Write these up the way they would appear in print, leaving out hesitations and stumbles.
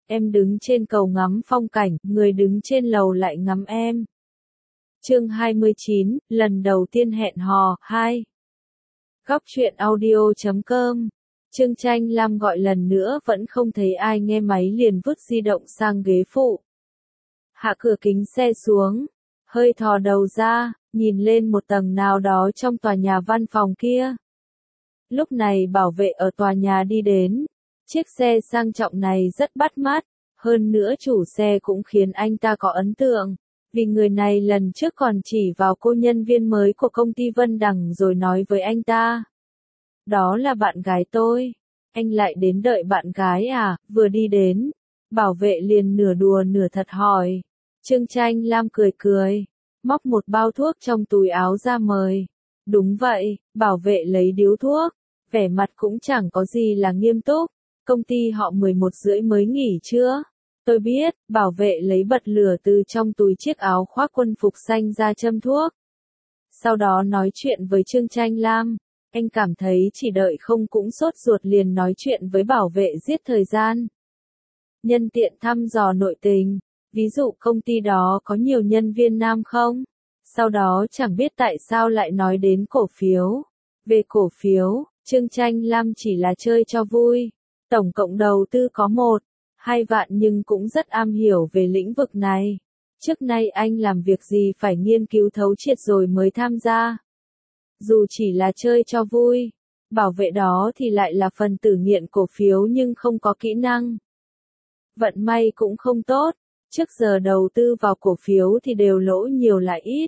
Em đứng trên cầu ngắm phong cảnh, người đứng trên lầu lại ngắm em. Chương 29, lần đầu tiên hẹn hò, 2. Góc truyện audio.com. Trương Tranh Lam gọi lần nữa vẫn không thấy ai nghe máy liền vứt di động sang ghế phụ. Hạ cửa kính xe xuống, hơi thò đầu ra, nhìn lên một tầng nào đó trong tòa nhà văn phòng kia. Lúc này bảo vệ ở tòa nhà đi đến, chiếc xe sang trọng này rất bắt mắt, hơn nữa chủ xe cũng khiến anh ta có ấn tượng, vì người này lần trước còn chỉ vào cô nhân viên mới của công ty Vân Đằng rồi nói với anh ta. Đó là bạn gái tôi. Anh lại đến đợi bạn gái à? Vừa đi đến, bảo vệ liền nửa đùa nửa thật hỏi. Trương Tranh Lam cười cười, móc một bao thuốc trong túi áo ra mời. Đúng vậy, bảo vệ lấy điếu thuốc, vẻ mặt cũng chẳng có gì là nghiêm túc. Công ty họ 11:30 mới nghỉ chưa? Tôi biết, bảo vệ lấy bật lửa từ trong túi chiếc áo khoác quân phục xanh ra châm thuốc. Sau đó nói chuyện với Trương Tranh Lam, anh cảm thấy chỉ đợi không cũng sốt ruột liền nói chuyện với bảo vệ giết thời gian. Nhân tiện thăm dò nội tình, ví dụ công ty đó có nhiều nhân viên nam không? Sau đó chẳng biết tại sao lại nói đến cổ phiếu. Về cổ phiếu, Trương Tranh Lam chỉ là chơi cho vui. Tổng cộng đầu tư có 1-2 vạn nhưng cũng rất am hiểu về lĩnh vực này. Trước nay anh làm việc gì phải nghiên cứu thấu triệt rồi mới tham gia. Dù chỉ là chơi cho vui, bảo vệ đó thì lại là phần tử nghiện cổ phiếu nhưng không có kỹ năng. Vận may cũng không tốt, trước giờ đầu tư vào cổ phiếu thì đều lỗ nhiều là ít.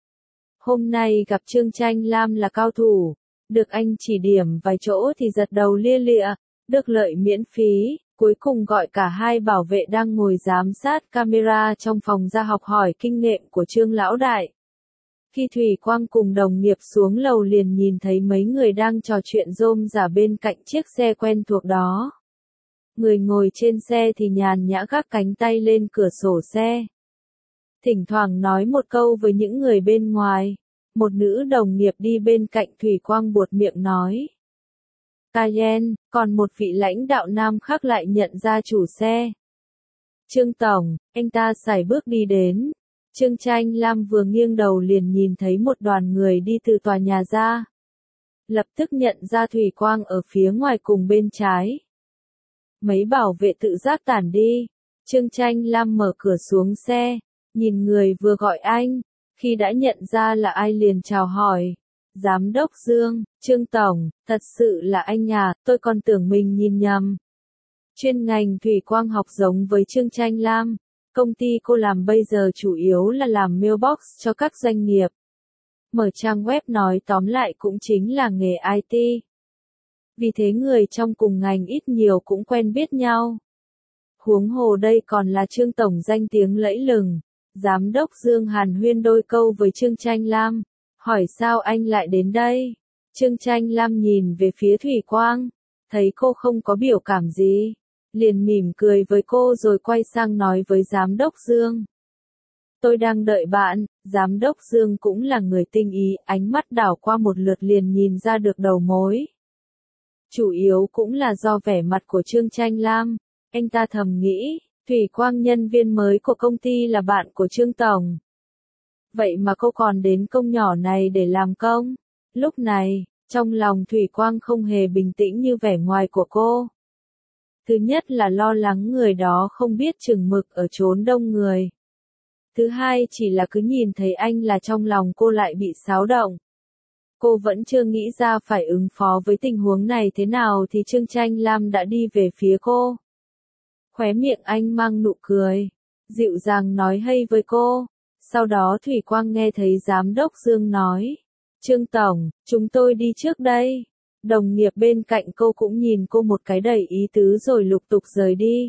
Hôm nay gặp Trương Tranh Lam là cao thủ, được anh chỉ điểm vài chỗ thì giật đầu lia lịa, được lợi miễn phí, cuối cùng gọi cả hai bảo vệ đang ngồi giám sát camera trong phòng ra học hỏi kinh nghiệm của Trương Lão Đại. Khi Thủy Quang cùng đồng nghiệp xuống lầu liền nhìn thấy mấy người đang trò chuyện rôm rả bên cạnh chiếc xe quen thuộc đó. Người ngồi trên xe thì nhàn nhã gác cánh tay lên cửa sổ xe. Thỉnh thoảng nói một câu với những người bên ngoài. Một nữ đồng nghiệp đi bên cạnh Thủy Quang buột miệng nói. Cayenne, còn một vị lãnh đạo nam khác lại nhận ra chủ xe. Trương Tổng, anh ta sải bước đi đến. Trương Tranh Lam vừa nghiêng đầu liền nhìn thấy một đoàn người đi từ tòa nhà ra. Lập tức nhận ra Thủy Quang ở phía ngoài cùng bên trái. Mấy bảo vệ tự giác tản đi. Trương Tranh Lam mở cửa xuống xe, nhìn người vừa gọi anh, khi đã nhận ra là ai liền chào hỏi. Giám đốc Dương, Trương Tổng, thật sự là anh à, tôi còn tưởng mình nhìn nhầm. Chuyên ngành Thủy Quang học giống với Trương Tranh Lam. Công ty cô làm bây giờ chủ yếu là làm mailbox cho các doanh nghiệp. Mở trang web nói tóm lại cũng chính là nghề IT. Vì thế người trong cùng ngành ít nhiều cũng quen biết nhau. Huống hồ đây còn là Trương Tổng danh tiếng lẫy lừng. Giám đốc Dương hàn huyên đôi câu với Trương Tranh Lam. Hỏi sao anh lại đến đây? Trương Tranh Lam nhìn về phía Thủy Quang. Thấy cô không có biểu cảm gì. Liền mỉm cười với cô rồi quay sang nói với Giám đốc Dương. Tôi đang đợi bạn. Giám đốc Dương cũng là người tinh ý, ánh mắt đảo qua một lượt liền nhìn ra được đầu mối. Chủ yếu cũng là do vẻ mặt của Trương Tranh Lam. Anh ta thầm nghĩ, Thủy Quang nhân viên mới của công ty là bạn của Trương Tổng. Vậy mà cô còn đến công nhỏ này để làm công. Lúc này, trong lòng Thủy Quang không hề bình tĩnh như vẻ ngoài của cô. Thứ nhất là lo lắng người đó không biết chừng mực ở chốn đông người. Thứ hai chỉ là cứ nhìn thấy anh là trong lòng cô lại bị xáo động. Cô vẫn chưa nghĩ ra phải ứng phó với tình huống này thế nào thì Trương Tranh Lam đã đi về phía cô. Khóe miệng anh mang nụ cười, dịu dàng nói hay với cô. Sau đó Thủy Quang nghe thấy Giám đốc Dương nói. Trương Tổng, chúng tôi đi trước đây. Đồng nghiệp bên cạnh cô cũng nhìn cô một cái đầy ý tứ rồi lục tục rời đi.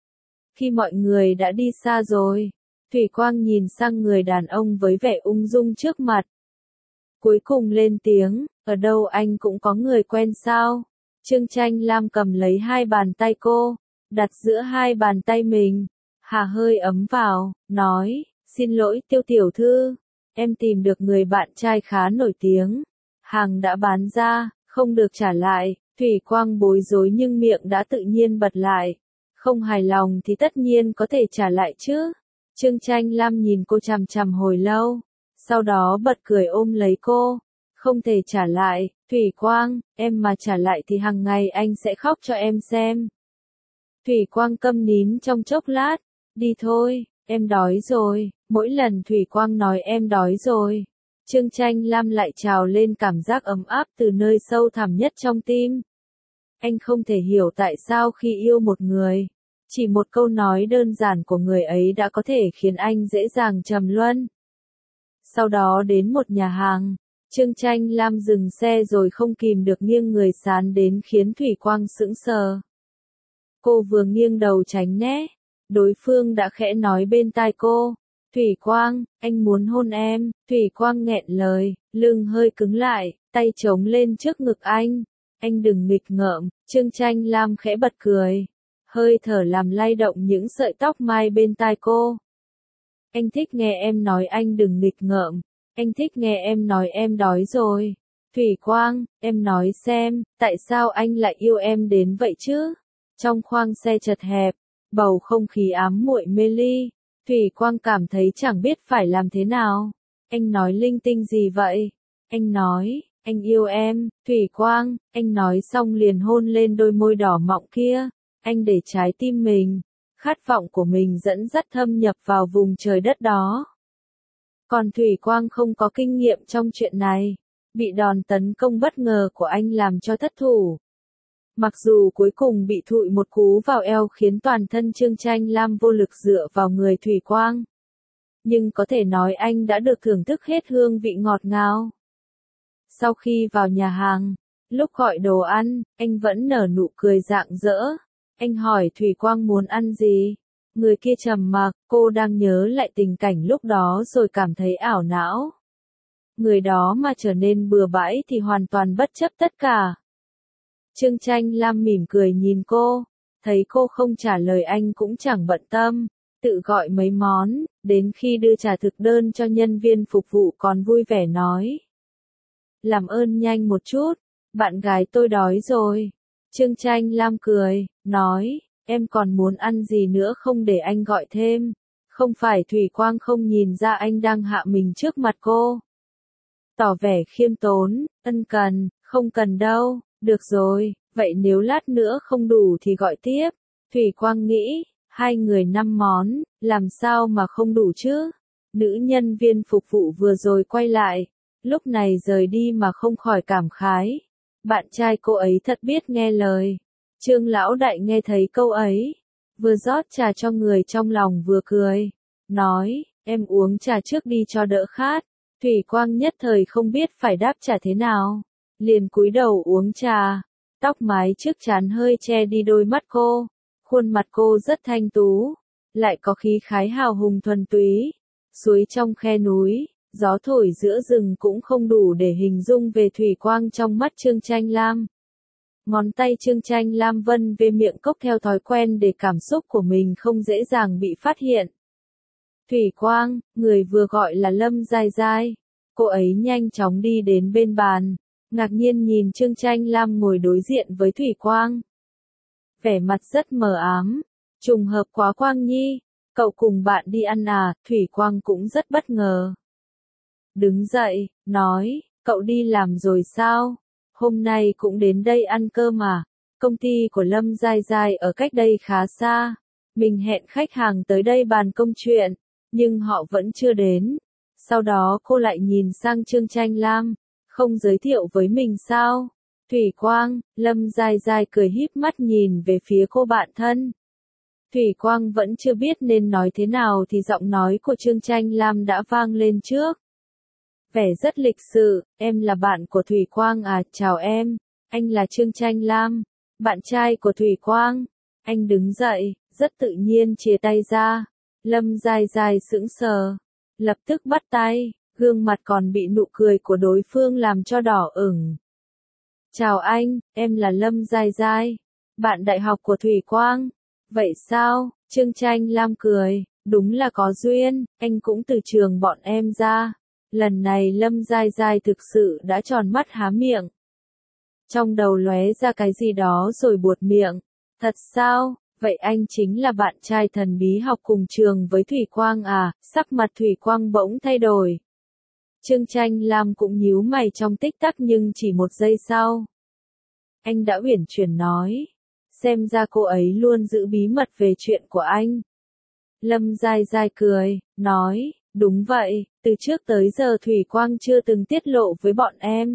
Khi mọi người đã đi xa rồi, Thủy Quang nhìn sang người đàn ông với vẻ ung dung trước mặt. Cuối cùng lên tiếng, ở đâu anh cũng có người quen sao? Trương Tranh Lam cầm lấy hai bàn tay cô, đặt giữa hai bàn tay mình, hà hơi ấm vào, nói, xin lỗi Tiêu tiểu thư, em tìm được người bạn trai khá nổi tiếng. Hàng đã bán ra, không được trả lại. Thủy Quang bối rối nhưng miệng đã tự nhiên bật lại. Không hài lòng thì tất nhiên có thể trả lại chứ. Trương Tranh Lam nhìn cô chằm chằm hồi lâu, sau đó bật cười ôm lấy cô. Không thể trả lại, Thủy Quang, em mà trả lại thì hàng ngày anh sẽ khóc cho em xem. Thủy Quang câm nín trong chốc lát, đi thôi, em đói rồi. Mỗi lần Thủy Quang nói em đói rồi, Trương Tranh Lam lại trào lên cảm giác ấm áp từ nơi sâu thẳm nhất trong tim. Anh không thể hiểu tại sao khi yêu một người, chỉ một câu nói đơn giản của người ấy đã có thể khiến anh dễ dàng trầm luân. Sau đó đến một nhà hàng, Trương Tranh Lam dừng xe rồi không kìm được nghiêng người sán đến khiến Thủy Quang sững sờ. Cô vừa nghiêng đầu tránh né, đối phương đã khẽ nói bên tai cô, Thủy Quang, anh muốn hôn em. Thủy Quang nghẹn lời, lưng hơi cứng lại, tay chống lên trước ngực anh đừng nghịch ngợm. Trương Tranh Lam khẽ bật cười, hơi thở làm lay động những sợi tóc mai bên tai cô. Anh thích nghe em nói anh đừng nghịch ngợm, anh thích nghe em nói em đói rồi. Thủy Quang, em nói xem, tại sao anh lại yêu em đến vậy chứ? Trong khoang xe chật hẹp, bầu không khí ám muội mê ly, Thủy Quang cảm thấy chẳng biết phải làm thế nào. Anh nói linh tinh gì vậy? Anh nói, anh yêu em. Thủy Quang, anh nói xong liền hôn lên đôi môi đỏ mọng kia. Anh để trái tim mình, khát vọng của mình dẫn dắt thâm nhập vào vùng trời đất đó. Còn Thủy Quang không có kinh nghiệm trong chuyện này, bị đòn tấn công bất ngờ của anh làm cho thất thủ. Mặc dù cuối cùng bị thụi một cú vào eo khiến toàn thân Trương Tranh Lam vô lực dựa vào người Thủy Quang, nhưng có thể nói anh đã được thưởng thức hết hương vị ngọt ngào. Sau khi vào nhà hàng, lúc gọi đồ ăn, anh vẫn nở nụ cười rạng rỡ. Anh hỏi Thủy Quang muốn ăn gì? Người kia trầm mặc, cô đang nhớ lại tình cảnh lúc đó rồi cảm thấy ảo não. Người đó mà trở nên bừa bãi thì hoàn toàn bất chấp tất cả. Trương Tranh Lam mỉm cười nhìn cô, thấy cô không trả lời anh cũng chẳng bận tâm, tự gọi mấy món, đến khi đưa trà thực đơn cho nhân viên phục vụ còn vui vẻ nói. Làm ơn nhanh một chút, bạn gái tôi đói rồi. Trương Tranh Lam cười, nói, em còn muốn ăn gì nữa không để anh gọi thêm. Không phải Thủy Quang không nhìn ra anh đang hạ mình trước mặt cô. Tỏ vẻ khiêm tốn, ân cần, không cần đâu, được rồi, vậy nếu lát nữa không đủ thì gọi tiếp. Thủy Quang nghĩ, hai người 5 món, làm sao mà không đủ chứ? Nữ nhân viên phục vụ vừa rồi quay lại, lúc này rời đi mà không khỏi cảm khái. Bạn trai cô ấy thật biết nghe lời. Trương lão đại nghe thấy câu ấy, vừa rót trà cho người trong lòng vừa cười, nói, em uống trà trước đi cho đỡ khát. Thủy Quang nhất thời không biết phải đáp trả thế nào, liền cúi đầu uống trà, tóc mái trước trán hơi che đi đôi mắt cô, khuôn mặt cô rất thanh tú, lại có khí khái hào hùng thuần túy, suối trong khe núi, gió thổi giữa rừng cũng không đủ để hình dung về Thủy Quang trong mắt Trương Tranh Lam. Ngón tay Trương Tranh Lam vân về miệng cốc theo thói quen để cảm xúc của mình không dễ dàng bị phát hiện. Thủy Quang, người vừa gọi là Lâm Giai Giai. Cô ấy nhanh chóng đi đến bên bàn, ngạc nhiên nhìn Trương Tranh Lam ngồi đối diện với Thủy Quang. Vẻ mặt rất mờ ám, trùng hợp quá Quang Nhi, cậu cùng bạn đi ăn à? Thủy Quang cũng rất bất ngờ. Đứng dậy, nói, cậu đi làm rồi sao? Hôm nay cũng đến đây ăn cơm à? Công ty của Lâm Giai Giai ở cách đây khá xa. Mình hẹn khách hàng tới đây bàn công chuyện, nhưng họ vẫn chưa đến. Sau đó cô lại nhìn sang Trương Tranh Lam, không giới thiệu với mình sao? Thủy Quang, Lâm Giai Giai cười híp mắt nhìn về phía cô bạn thân. Thủy Quang vẫn chưa biết nên nói thế nào thì giọng nói của Trương Tranh Lam đã vang lên trước. Vẻ rất lịch sự, em là bạn của Thủy Quang à? Chào em, anh là Trương Tranh Lam, bạn trai của Thủy Quang. Anh đứng dậy, rất tự nhiên chia tay ra. Lâm Giai Giai sững sờ, lập tức bắt tay, gương mặt còn bị nụ cười của đối phương làm cho đỏ ửng. Chào anh, em là Lâm Giai Giai, bạn đại học của Thủy Quang. Vậy sao? Trương Tranh Lam cười, đúng là có duyên, anh cũng từ trường bọn em ra. Lần này Lâm Giai Giai thực sự đã tròn mắt há miệng. Trong đầu lóe ra cái gì đó rồi buột miệng. Thật sao? Vậy anh chính là bạn trai thần bí học cùng trường với Thủy Quang à? Sắc mặt Thủy Quang bỗng thay đổi. Trương Tranh Lam cũng nhíu mày trong tích tắc nhưng chỉ một giây sau. Anh đã uyển chuyển nói. Xem ra cô ấy luôn giữ bí mật về chuyện của anh. Lâm Giai Giai cười, nói, đúng vậy, từ trước tới giờ Thủy Quang chưa từng tiết lộ với bọn em.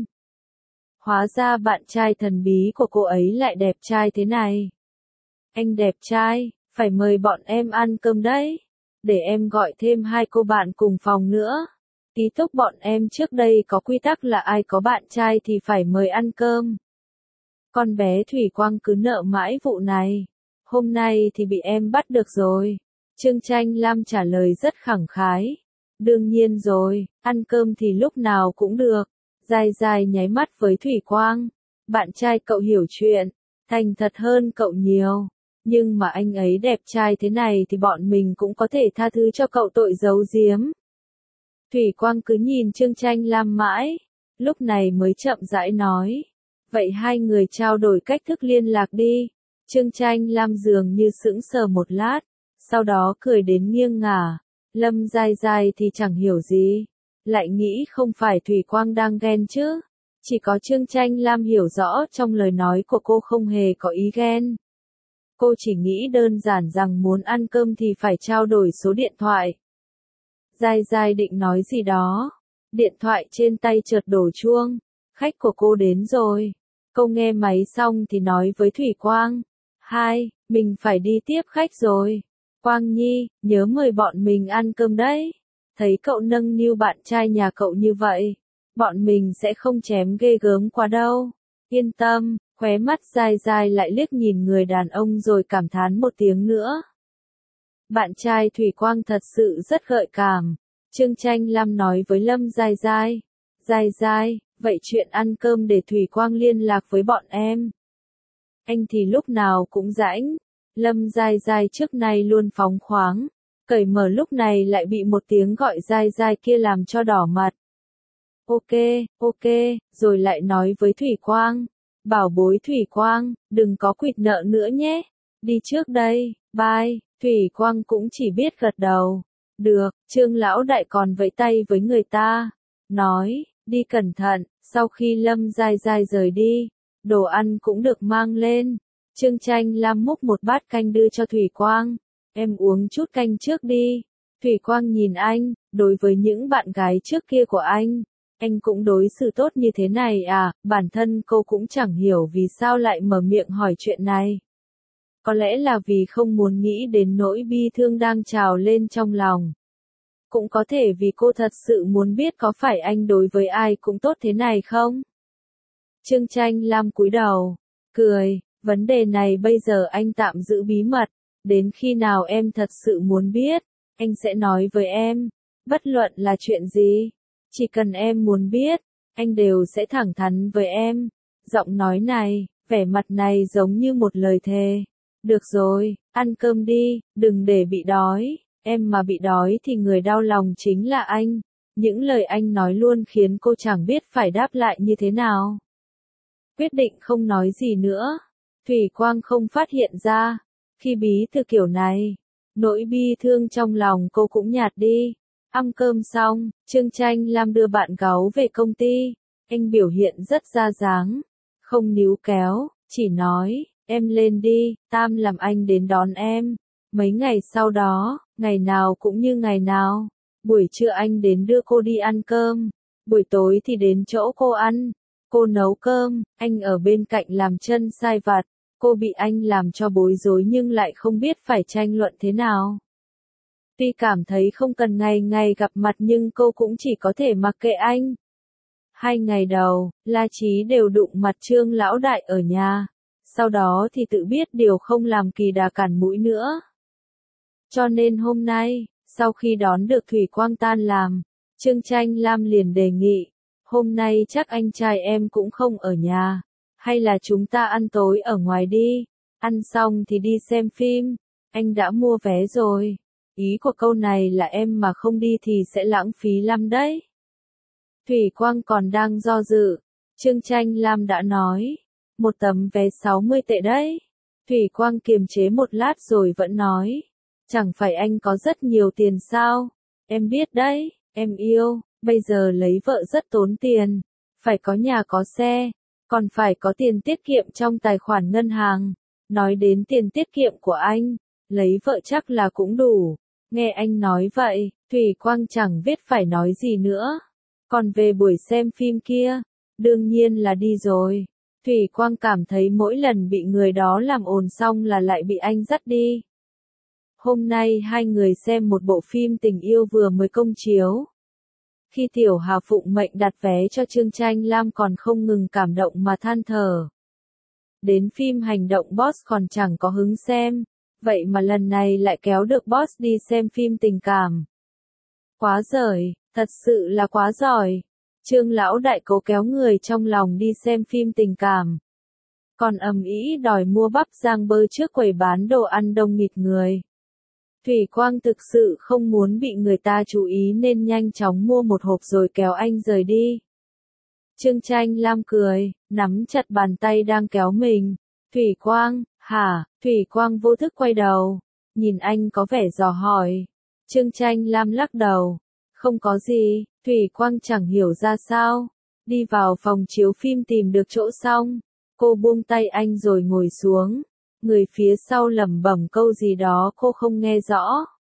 Hóa ra bạn trai thần bí của cô ấy lại đẹp trai thế này. Anh đẹp trai, phải mời bọn em ăn cơm đấy. Để em gọi thêm 2 cô bạn cùng phòng nữa. Ký túc bọn em trước đây có quy tắc là ai có bạn trai thì phải mời ăn cơm. Con bé Thủy Quang cứ nợ mãi vụ này. Hôm nay thì bị em bắt được rồi. Trương Tranh Lam trả lời rất khẳng khái. Đương nhiên rồi, ăn cơm thì lúc nào cũng được. Giai Giai nháy mắt với Thủy Quang. Bạn trai cậu hiểu chuyện, thành thật hơn cậu nhiều. Nhưng mà anh ấy đẹp trai thế này thì bọn mình cũng có thể tha thứ cho cậu tội giấu giếm. Thủy Quang cứ nhìn Trương Tranh Lam mãi, lúc này mới chậm rãi nói. Vậy hai người trao đổi cách thức liên lạc đi. Trương Tranh Lam dường như sững sờ một lát, sau đó cười đến nghiêng ngả. Lâm Giai Giai thì chẳng hiểu gì, lại nghĩ không phải Thủy Quang đang ghen chứ. Chỉ có Trương Tranh Lam hiểu rõ trong lời nói của cô không hề có ý ghen. Cô chỉ nghĩ đơn giản rằng muốn ăn cơm thì phải trao đổi số điện thoại. Giai Giai định nói gì đó. Điện thoại trên tay chợt đổ chuông. Khách của cô đến rồi. Cô nghe máy xong thì nói với Thủy Quang. Mình phải đi tiếp khách rồi. Quang Nhi, nhớ mời bọn mình ăn cơm đấy. Thấy cậu nâng niu bạn trai nhà cậu như vậy. Bọn mình sẽ không chém ghê gớm quá đâu. Yên tâm, khóe mắt Giai Giai lại liếc nhìn người đàn ông rồi cảm thán một tiếng nữa. Bạn trai Thủy Quang thật sự rất gợi cảm. Trương Tranh Lam nói với Lâm Giai Giai. Giai Giai, vậy chuyện ăn cơm để Thủy Quang liên lạc với bọn em. Anh thì lúc nào cũng rãnh. Lâm Giai Giai trước nay luôn phóng khoáng. Cởi mở lúc này lại bị một tiếng gọi Giai Giai kia làm cho đỏ mặt. Ok, rồi lại nói với Thủy Quang. Bảo bối Thủy Quang, đừng có quỵt nợ nữa nhé. Đi trước đây, bye. Thủy Quang cũng chỉ biết gật đầu. Được, Trương lão đại còn vẫy tay với người ta. Nói, đi cẩn thận. Sau khi Lâm Giai Giai rời đi, đồ ăn cũng được mang lên. Trương Tranh Lam múc một bát canh đưa cho Thủy Quang. Em uống chút canh trước đi. Thủy Quang nhìn anh, đối với những bạn gái trước kia của anh cũng đối xử tốt như thế này à? Bản thân cô cũng chẳng hiểu vì sao lại mở miệng hỏi chuyện này. Có lẽ là vì không muốn nghĩ đến nỗi bi thương đang trào lên trong lòng. Cũng có thể vì cô thật sự muốn biết có phải anh đối với ai cũng tốt thế này không? Trương Tranh Lam cúi đầu, cười, vấn đề này bây giờ anh tạm giữ bí mật, đến khi nào em thật sự muốn biết, anh sẽ nói với em, bất luận là chuyện gì, chỉ cần em muốn biết, anh đều sẽ thẳng thắn với em. Giọng nói này, vẻ mặt này giống như một lời thề. Được rồi, ăn cơm đi, đừng để bị đói, em mà bị đói thì người đau lòng chính là anh. Những lời anh nói luôn khiến cô chẳng biết phải đáp lại như thế nào. Quyết định không nói gì nữa. Thủy Quang không phát hiện ra. Khi bí thư kiểu này, nỗi bi thương trong lòng cô cũng nhạt đi. Ăn cơm xong, Trương Tranh Lam đưa bạn gái về công ty. Anh biểu hiện rất ra dáng, không níu kéo, chỉ nói, em lên đi, Tam làm anh đến đón em. Mấy ngày sau đó, ngày nào cũng như ngày nào. Buổi trưa anh đến đưa cô đi ăn cơm, buổi tối thì đến chỗ cô ăn. Cô nấu cơm, anh ở bên cạnh làm chân sai vặt. Cô bị anh làm cho bối rối nhưng lại không biết phải tranh luận thế nào. Tuy cảm thấy không cần ngày ngày gặp mặt nhưng cô cũng chỉ có thể mặc kệ anh. 2 ngày đầu, La Chí đều đụng mặt Trương lão đại ở nhà. Sau đó thì tự biết điều không làm kỳ đà cản mũi nữa. Cho nên hôm nay, sau khi đón được Thủy Quang tan làm, Trương Tranh Lam liền đề nghị, hôm nay chắc anh trai em cũng không ở nhà, hay là chúng ta ăn tối ở ngoài đi, ăn xong thì đi xem phim, anh đã mua vé rồi. Ý của câu này là em mà không đi thì sẽ lãng phí lắm đấy. Thủy Quang còn đang do dự, Trương Tranh Lam đã nói, một tấm vé 60 tệ đấy. Thủy Quang kiềm chế một lát rồi vẫn nói. Chẳng phải anh có rất nhiều tiền sao? Em biết đấy, em yêu, bây giờ lấy vợ rất tốn tiền. Phải có nhà có xe, còn phải có tiền tiết kiệm trong tài khoản ngân hàng. Nói đến tiền tiết kiệm của anh, lấy vợ chắc là cũng đủ. Nghe anh nói vậy, Thủy Quang chẳng biết phải nói gì nữa. Còn về buổi xem phim kia, đương nhiên là đi rồi. Thủy Quang cảm thấy mỗi lần bị người đó làm ồn xong là lại bị anh dắt đi. Hôm nay hai người xem một bộ phim tình yêu vừa mới công chiếu. Khi Tiểu Hà Phụng mệnh đặt vé cho Trương Chanh Lam còn không ngừng cảm động mà than thở. Đến phim hành động boss còn chẳng có hứng xem, vậy mà lần này lại kéo được boss đi xem phim tình cảm. Quá giỏi, thật sự là quá giỏi. Trương lão đại cố kéo người trong lòng đi xem phim tình cảm. Còn ầm ĩ đòi mua bắp rang bơ trước quầy bán đồ ăn đông nghịt người. Thủy Quang thực sự không muốn bị người ta chú ý nên nhanh chóng mua một hộp rồi kéo anh rời đi. Trương Chanh Lam cười, nắm chặt bàn tay đang kéo mình. Thủy Quang, hả? Thủy Quang vô thức quay đầu, nhìn anh có vẻ dò hỏi. Trương Chanh Lam lắc đầu. Không có gì, Thủy Quang chẳng hiểu ra sao. Đi vào phòng chiếu phim tìm được chỗ xong. Cô buông tay anh rồi ngồi xuống. Người phía sau lẩm bẩm câu gì đó cô không nghe rõ.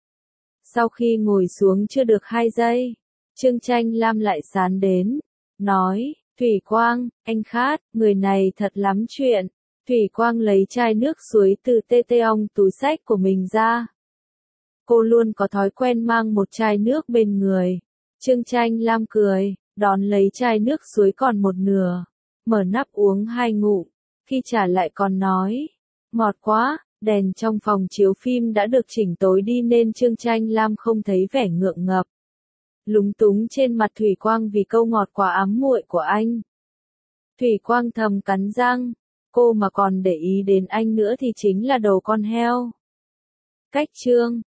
Sau khi ngồi xuống chưa được 2 giây, Trương Chanh Lam lại sán đến. Nói, Thủy Quang, anh khát, người này thật lắm chuyện. Thủy Quang lấy chai nước suối từ Teteong túi xách của mình ra. Cô luôn có thói quen mang một chai nước bên người. Trương Chanh Lam cười, đón lấy chai nước suối còn một nửa. Mở nắp uống 2 ngụm. Khi trả lại còn nói, ngọt quá. Đèn trong phòng chiếu phim đã được chỉnh tối đi nên Trương Chanh Lam không thấy vẻ ngượng ngập. Lúng túng trên mặt Thủy Quang vì câu ngọt quá ám muội của anh. Thủy Quang thầm cắn răng, cô mà còn để ý đến anh nữa thì chính là đồ con heo. Cách chương